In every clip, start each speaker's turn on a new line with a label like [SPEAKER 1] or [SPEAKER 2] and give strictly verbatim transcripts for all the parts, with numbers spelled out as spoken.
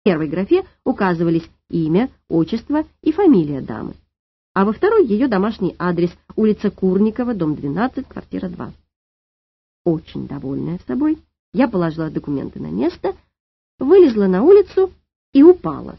[SPEAKER 1] В первой графе указывались имя, отчество и фамилия дамы, а во второй ее домашний адрес, улица Курникова, дом двенадцать, квартира два. Очень довольная собой, я положила документы на место, вылезла на улицу и упала.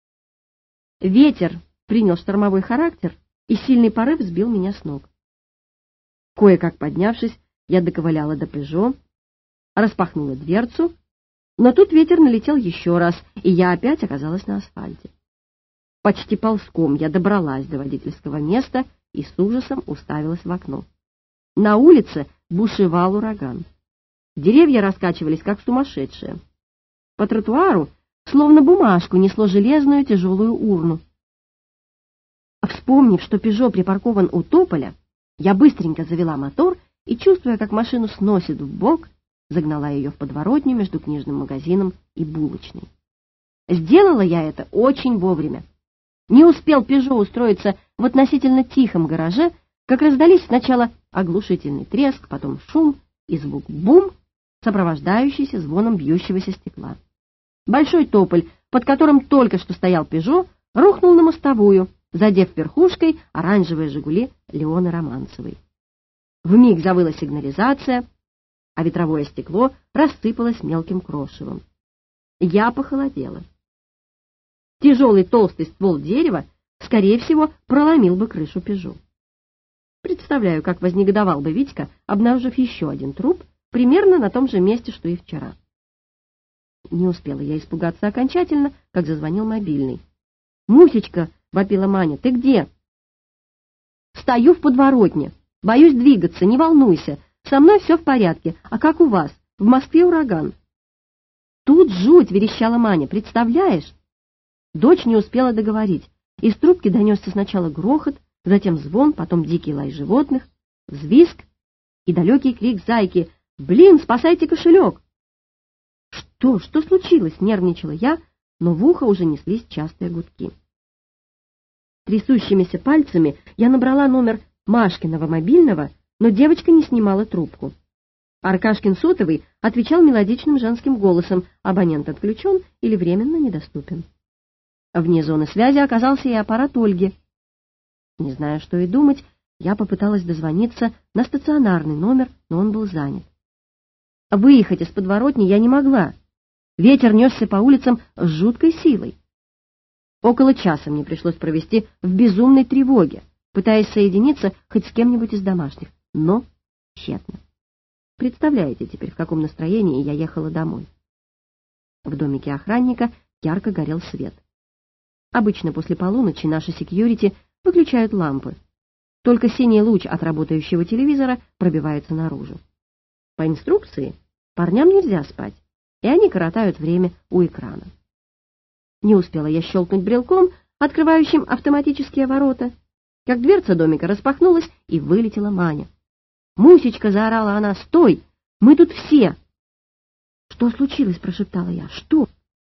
[SPEAKER 1] Ветер принял штормовой характер, и сильный порыв сбил меня с ног. Кое-как поднявшись, я доковыляла до «Пежо», распахнула дверцу, но тут ветер налетел еще раз, и я опять оказалась на асфальте. Почти ползком я добралась до водительского места и с ужасом уставилась в окно. На улице бушевал ураган. Деревья раскачивались, как сумасшедшие. По тротуару, словно бумажку, несло железную тяжелую урну. Вспомнив, что «Пежо» припаркован у тополя, я быстренько завела мотор и, чувствуя, как машину сносит вбок, загнала ее в подворотню между книжным магазином и булочной. Сделала я это очень вовремя. Не успел «Пежо» устроиться в относительно тихом гараже, как раздались сначала оглушительный треск, потом шум и звук «бум», сопровождающийся звоном бьющегося стекла. Большой тополь, под которым только что стоял «Пежо», рухнул на мостовую, задев верхушкой оранжевые «Жигули» Леоны Романцевой. Вмиг завыла сигнализация, а ветровое стекло рассыпалось мелким крошевом. Я похолодела. Тяжелый толстый ствол дерева, скорее всего, проломил бы крышу «Пежо». Представляю, как вознегодовал бы Витька, обнаружив еще один труп, примерно на том же месте, что и вчера. Не успела я испугаться окончательно, как зазвонил мобильный. «Мусечка!» — вопила Маня. «Ты где?» «Стою в подворотне. Боюсь двигаться, не волнуйся. Со мной все в порядке. А как у вас? В Москве ураган». «Тут жуть!» — верещала Маня. «Представляешь?» Дочь не успела договорить. Из трубки донесся сначала грохот, затем звон, потом дикий лай животных, взвизг и далекий крик зайки: «Блин, спасайте кошелек!» «Что? Что случилось?» — нервничала я, но в ухо уже неслись частые гудки. Трясущимися пальцами я набрала номер Машкиного мобильного, но девочка не снимала трубку. Аркашкин сотовый отвечал мелодичным женским голосом: «Абонент отключен или временно недоступен». Вне зоны связи оказался и аппарат Ольги. Не зная, что и думать, я попыталась дозвониться на стационарный номер, но он был занят. Выехать из подворотни я не могла. Ветер несся по улицам с жуткой силой. Около часа мне пришлось провести в безумной тревоге, пытаясь соединиться хоть с кем-нибудь из домашних, но тщетно. Представляете теперь, в каком настроении я ехала домой? В домике охранника ярко горел свет. Обычно после полуночи наши секьюрити выключают лампы. Только синий луч от работающего телевизора пробивается наружу. По инструкции парням нельзя спать, и они коротают время у экрана. Не успела я щелкнуть брелком, открывающим автоматические ворота, как дверца домика распахнулась, и вылетела Маня. «Мусечка!» — заорала она. «Стой! Мы тут все!» «Что случилось?» — прошептала я. «Что?»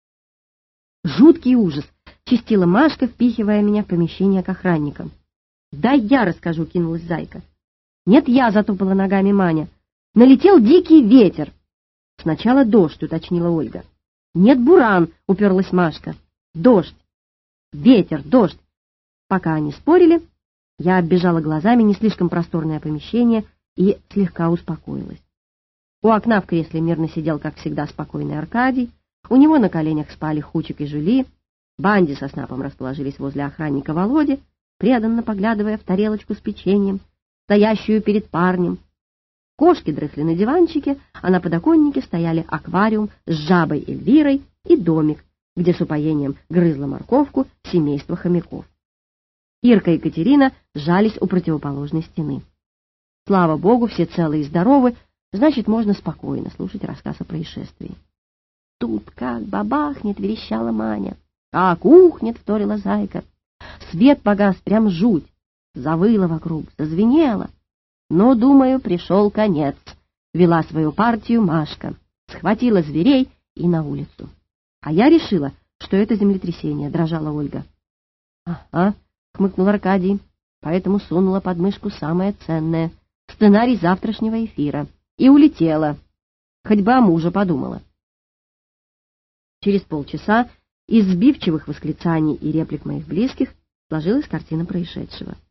[SPEAKER 1] «Жуткий ужас!» — чистила Машка, впихивая меня в помещение к охранникам. «Да я расскажу!» — кинулась зайка. «Нет, я!» — затопала ногами Маня. «Налетел дикий ветер!» «Сначала дождь!» — уточнила Ольга. «Нет, буран!» — уперлась Машка. «Дождь! Ветер! Дождь!» Пока они спорили, я оббежала глазами не слишком просторное помещение и слегка успокоилась. У окна в кресле мирно сидел, как всегда, спокойный Аркадий, у него на коленях спали Хучик и Жюли, Банди со Снапом расположились возле охранника Володи, преданно поглядывая в тарелочку с печеньем, стоящую перед парнем. Кошки дрыхли на диванчике, а на подоконнике стояли аквариум с жабой Эльвирой и домик, где с упоением грызла морковку семейство хомяков. Ирка и Катерина сжались у противоположной стены. Слава богу, все целы и здоровы, значит, можно спокойно слушать рассказ о происшествии. «Тут как бабахнет!» — верещала Маня. «Как ухнет!» — вторила зайка. Свет погас, прям жуть. Завыло вокруг, зазвенело. Но, думаю, пришел конец. Вела свою партию Машка, схватила зверей и на улицу. А я решила, что это землетрясение, дрожала Ольга. «Ага», — хмыкнул Аркадий, поэтому сунула под мышку самое ценное — сценарий завтрашнего эфира, и улетела. Хоть бы о муже подумала. Через полчаса Из сбивчивых восклицаний и реплик моих близких сложилась картина происшедшего.